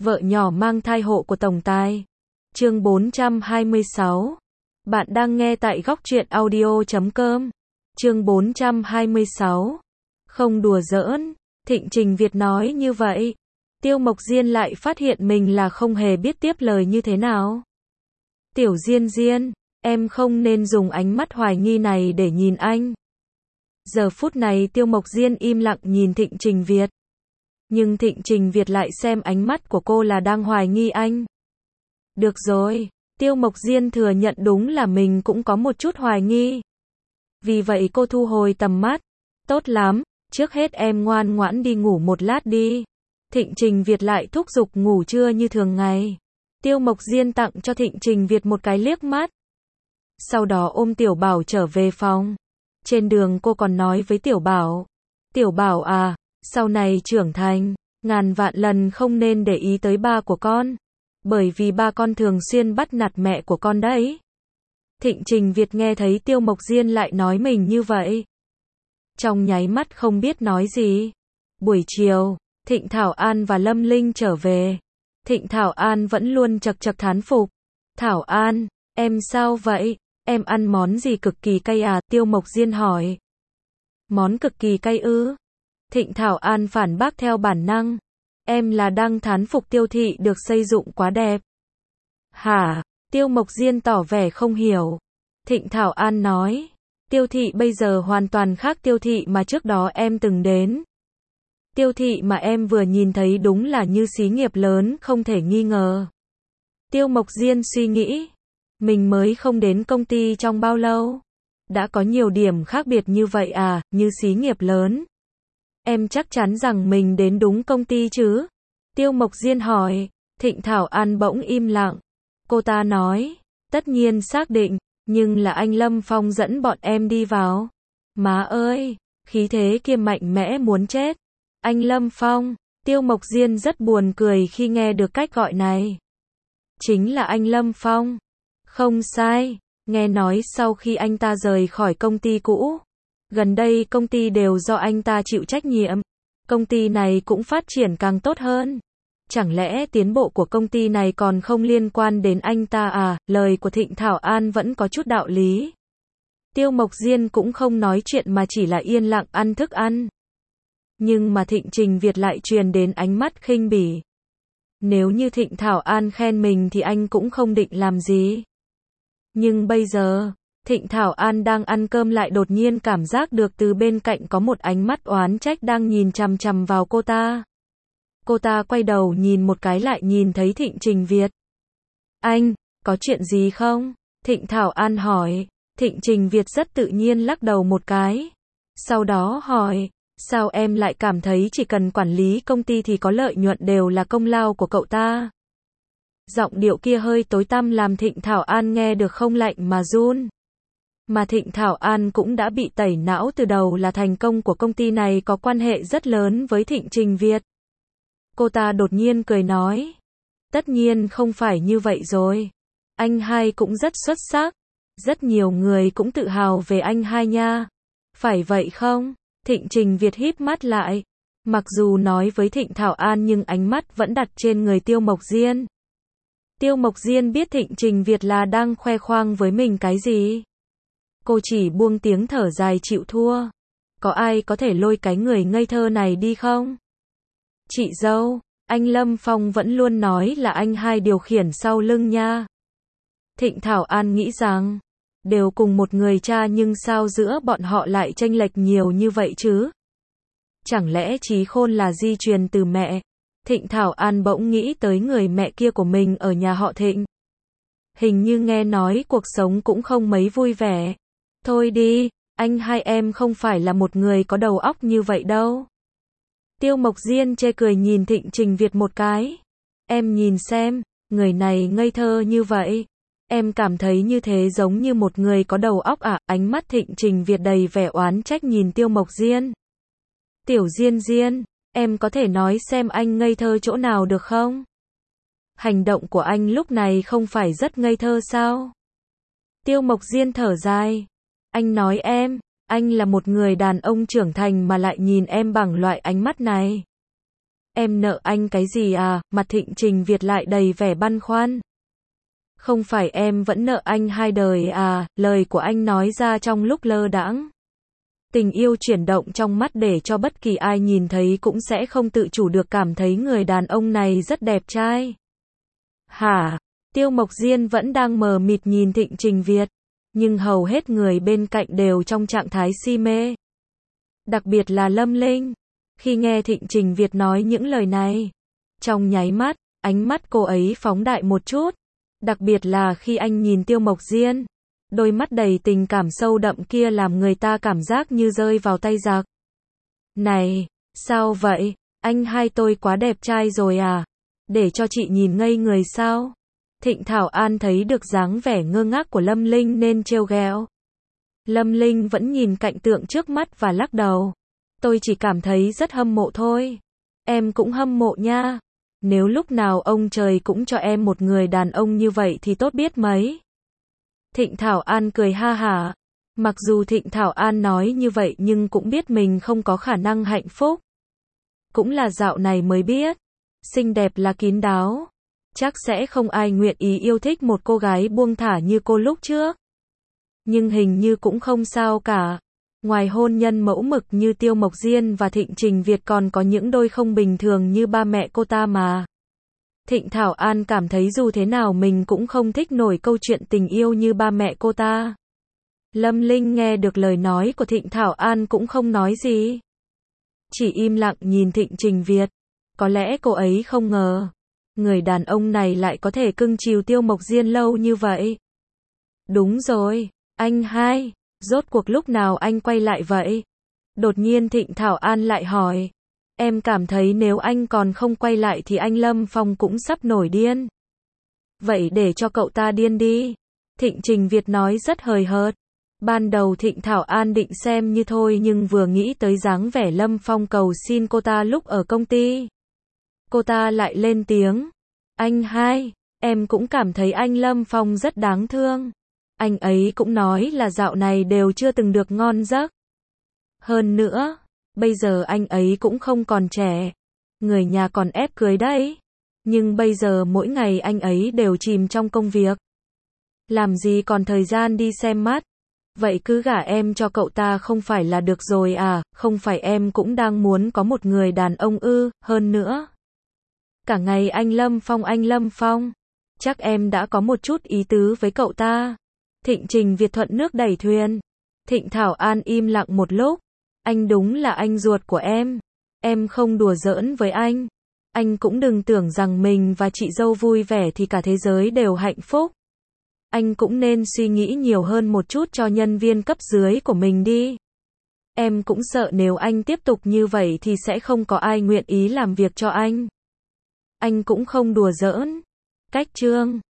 Vợ nhỏ mang thai hộ của tổng tài. Chương 426. Bạn đang nghe tại góc truyện audio.com. Chương 426. Không đùa giỡn, Thịnh Trình Việt nói như vậy. Tiêu Mộc Diên lại phát hiện mình là không hề biết tiếp lời như thế nào. Tiểu Diên Diên, em không nên dùng ánh mắt hoài nghi này để nhìn anh. Giờ phút này Tiêu Mộc Diên im lặng nhìn Thịnh Trình Việt. Nhưng Thịnh Trình Việt lại xem ánh mắt của cô là đang hoài nghi anh. Được rồi, Tiêu Mộc Diên thừa nhận đúng là mình cũng có một chút hoài nghi. Vì vậy cô thu hồi tầm mắt. Tốt lắm, trước hết em ngoan ngoãn đi ngủ một lát đi. Thịnh Trình Việt lại thúc giục ngủ trưa như thường ngày. Tiêu Mộc Diên tặng cho Thịnh Trình Việt một cái liếc mắt. Sau đó ôm Tiểu Bảo trở về phòng. Trên đường cô còn nói với Tiểu Bảo. Tiểu Bảo à, sau này trưởng thành, ngàn vạn lần không nên để ý tới ba của con. Bởi vì ba con thường xuyên bắt nạt mẹ của con đấy. Thịnh Trình Việt nghe thấy Tiêu Mộc Diên lại nói mình như vậy. Trong nháy mắt không biết nói gì. Buổi chiều, Thịnh Thảo An và Lâm Linh trở về. Thịnh Thảo An vẫn luôn chật chật thán phục. Thảo An, em sao vậy? Em ăn món gì cực kỳ cay à? Tiêu Mộc Diên hỏi. Món cực kỳ cay ư? Thịnh Thảo An phản bác theo bản năng. Em là đang thán phục Tiêu thị được xây dựng quá đẹp. Hả? Tiêu Mộc Diên tỏ vẻ không hiểu. Thịnh Thảo An nói. Tiêu thị bây giờ hoàn toàn khác Tiêu thị mà trước đó em từng đến. Tiêu thị mà em vừa nhìn thấy đúng là như xí nghiệp lớn không thể nghi ngờ. Tiêu Mộc Diên suy nghĩ. Mình mới không đến công ty trong bao lâu. Đã có nhiều điểm khác biệt như vậy à, như xí nghiệp lớn. Em chắc chắn rằng mình đến đúng công ty chứ? Tiêu Mộc Diên hỏi. Thịnh Thảo An bỗng im lặng. Cô ta nói. Tất nhiên xác định, nhưng là anh Lâm Phong dẫn bọn em đi vào. Má ơi, khí thế kia mạnh mẽ muốn chết. Anh Lâm Phong. Tiêu Mộc Diên rất buồn cười khi nghe được cách gọi này. Chính là anh Lâm Phong. Không sai, nghe nói sau khi anh ta rời khỏi công ty cũ, gần đây công ty đều do anh ta chịu trách nhiệm. Công ty này cũng phát triển càng tốt hơn. Chẳng lẽ tiến bộ của công ty này còn không liên quan đến anh ta à? Lời của Thịnh Thảo An vẫn có chút đạo lý. Tiêu Mộc Diên cũng không nói chuyện mà chỉ là yên lặng ăn thức ăn. Nhưng mà Thịnh Trình Việt lại truyền đến ánh mắt khinh bỉ. Nếu như Thịnh Thảo An khen mình thì anh cũng không định làm gì. Nhưng bây giờ, Thịnh Thảo An đang ăn cơm lại đột nhiên cảm giác được từ bên cạnh có một ánh mắt oán trách đang nhìn chằm chằm vào cô ta. Cô ta quay đầu nhìn một cái lại nhìn thấy Thịnh Trình Việt. Anh, có chuyện gì không? Thịnh Thảo An hỏi. Thịnh Trình Việt rất tự nhiên lắc đầu một cái. Sau đó hỏi, sao em lại cảm thấy chỉ cần quản lý công ty thì có lợi nhuận đều là công lao của cậu ta? Giọng điệu kia hơi tối tăm làm Thịnh Thảo An nghe được không lạnh mà run. Mà Thịnh Thảo An cũng đã bị tẩy não từ đầu là thành công của công ty này có quan hệ rất lớn với Thịnh Trình Việt. Cô ta đột nhiên cười nói. Tất nhiên không phải như vậy rồi. Anh hai cũng rất xuất sắc. Rất nhiều người cũng tự hào về anh hai nha. Phải vậy không? Thịnh Trình Việt híp mắt lại. Mặc dù nói với Thịnh Thảo An nhưng ánh mắt vẫn đặt trên người Tiêu Mộc Diên. Tiêu Mộc Diên biết Thịnh Trình Việt là đang khoe khoang với mình cái gì. Cô chỉ buông tiếng thở dài chịu thua. Có ai có thể lôi cái người ngây thơ này đi không? Chị dâu, anh Lâm Phong vẫn luôn nói là anh hai điều khiển sau lưng nha. Thịnh Thảo An nghĩ rằng, đều cùng một người cha nhưng sao giữa bọn họ lại chênh lệch nhiều như vậy chứ? Chẳng lẽ trí khôn là di truyền từ mẹ? Thịnh Thảo An bỗng nghĩ tới người mẹ kia của mình ở nhà họ Thịnh. Hình như nghe nói cuộc sống cũng không mấy vui vẻ. Thôi đi, anh hai em không phải là một người có đầu óc như vậy đâu. Tiêu Mộc Diên chê cười nhìn Thịnh Trình Việt một cái. Em nhìn xem, người này ngây thơ như vậy. Em cảm thấy như thế giống như một người có đầu óc à? Ánh mắt Thịnh Trình Việt đầy vẻ oán trách nhìn Tiêu Mộc Diên. Tiểu Diên Diên, em có thể nói xem anh ngây thơ chỗ nào được không? Hành động của anh lúc này không phải rất ngây thơ sao? Tiêu Mộc Diên thở dài. Anh nói anh là một người đàn ông trưởng thành mà lại nhìn em bằng loại ánh mắt này. Em nợ anh cái gì à? Mặt Thịnh Trình Việt lại đầy vẻ băn khoăn. Không phải em vẫn nợ anh 2 đời à? Lời của anh nói ra trong lúc lơ đãng. Tình yêu chuyển động trong mắt để cho bất kỳ ai nhìn thấy cũng sẽ không tự chủ được cảm thấy người đàn ông này rất đẹp trai. Hả? Tiêu Mộc Diên vẫn đang mờ mịt nhìn Thịnh Trình Việt, nhưng hầu hết người bên cạnh đều trong trạng thái si mê. Đặc biệt là Lâm Linh. Khi nghe Thịnh Trình Việt nói những lời này, trong nháy mắt, ánh mắt cô ấy phóng đại một chút. Đặc biệt là khi anh nhìn Tiêu Mộc Diên. Đôi mắt đầy tình cảm sâu đậm kia làm người ta cảm giác như rơi vào tay giặc. Này, sao vậy? Anh hai tôi quá đẹp trai rồi à? Để cho chị nhìn ngây người sao? Thịnh Thảo An thấy được dáng vẻ ngơ ngác của Lâm Linh nên trêu ghẹo. Lâm Linh vẫn nhìn cảnh tượng trước mắt và lắc đầu. Tôi chỉ cảm thấy rất hâm mộ thôi. Em cũng hâm mộ nha. Nếu lúc nào ông trời cũng cho em một người đàn ông như vậy thì tốt biết mấy. Thịnh Thảo An cười ha hả. Mặc dù Thịnh Thảo An nói như vậy nhưng cũng biết mình không có khả năng hạnh phúc. Cũng là dạo này mới biết. Xinh đẹp là kín đáo. Chắc sẽ không ai nguyện ý yêu thích một cô gái buông thả như cô lúc trước. Nhưng hình như cũng không sao cả. Ngoài hôn nhân mẫu mực như Tiêu Mộc Diên và Thịnh Trình Việt còn có những đôi không bình thường như ba mẹ cô ta mà. Thịnh Thảo An cảm thấy dù thế nào mình cũng không thích nổi câu chuyện tình yêu như ba mẹ cô ta. Lâm Linh nghe được lời nói của Thịnh Thảo An cũng không nói gì. Chỉ im lặng nhìn Thịnh Trình Việt. Có lẽ cô ấy không ngờ. Người đàn ông này lại có thể cưng chiều Tiêu Mộc Diên lâu như vậy. Đúng rồi, anh hai, rốt cuộc lúc nào anh quay lại vậy? Đột nhiên Thịnh Thảo An lại hỏi. Em cảm thấy nếu anh còn không quay lại thì anh Lâm Phong cũng sắp nổi điên. Vậy để cho cậu ta điên đi. Thịnh Trình Việt nói rất hời hợt. Ban đầu Thịnh Thảo An định xem như thôi nhưng vừa nghĩ tới dáng vẻ Lâm Phong cầu xin cô ta lúc ở công ty. Cô ta lại lên tiếng. Anh hai, em cũng cảm thấy anh Lâm Phong rất đáng thương. Anh ấy cũng nói là dạo này đều chưa từng được ngon giấc. Hơn nữa, bây giờ anh ấy cũng không còn trẻ. Người nhà còn ép cưới đấy. Nhưng bây giờ mỗi ngày anh ấy đều chìm trong công việc. Làm gì còn thời gian đi xem mắt. Vậy cứ gả em cho cậu ta không phải là được rồi à, không phải em cũng đang muốn có một người đàn ông ư, hơn nữa. Cả ngày anh Lâm Phong. Chắc em đã có một chút ý tứ với cậu ta. Thịnh Trình Việt thuận nước đẩy thuyền. Thịnh Thảo An im lặng một lúc. Anh đúng là anh ruột của em. Em không đùa giỡn với anh. Anh cũng đừng tưởng rằng mình và chị dâu vui vẻ thì cả thế giới đều hạnh phúc. Anh cũng nên suy nghĩ nhiều hơn một chút cho nhân viên cấp dưới của mình đi. Em cũng sợ nếu anh tiếp tục như vậy thì sẽ không có ai nguyện ý làm việc cho anh. Anh cũng không đùa giỡn. Cách chương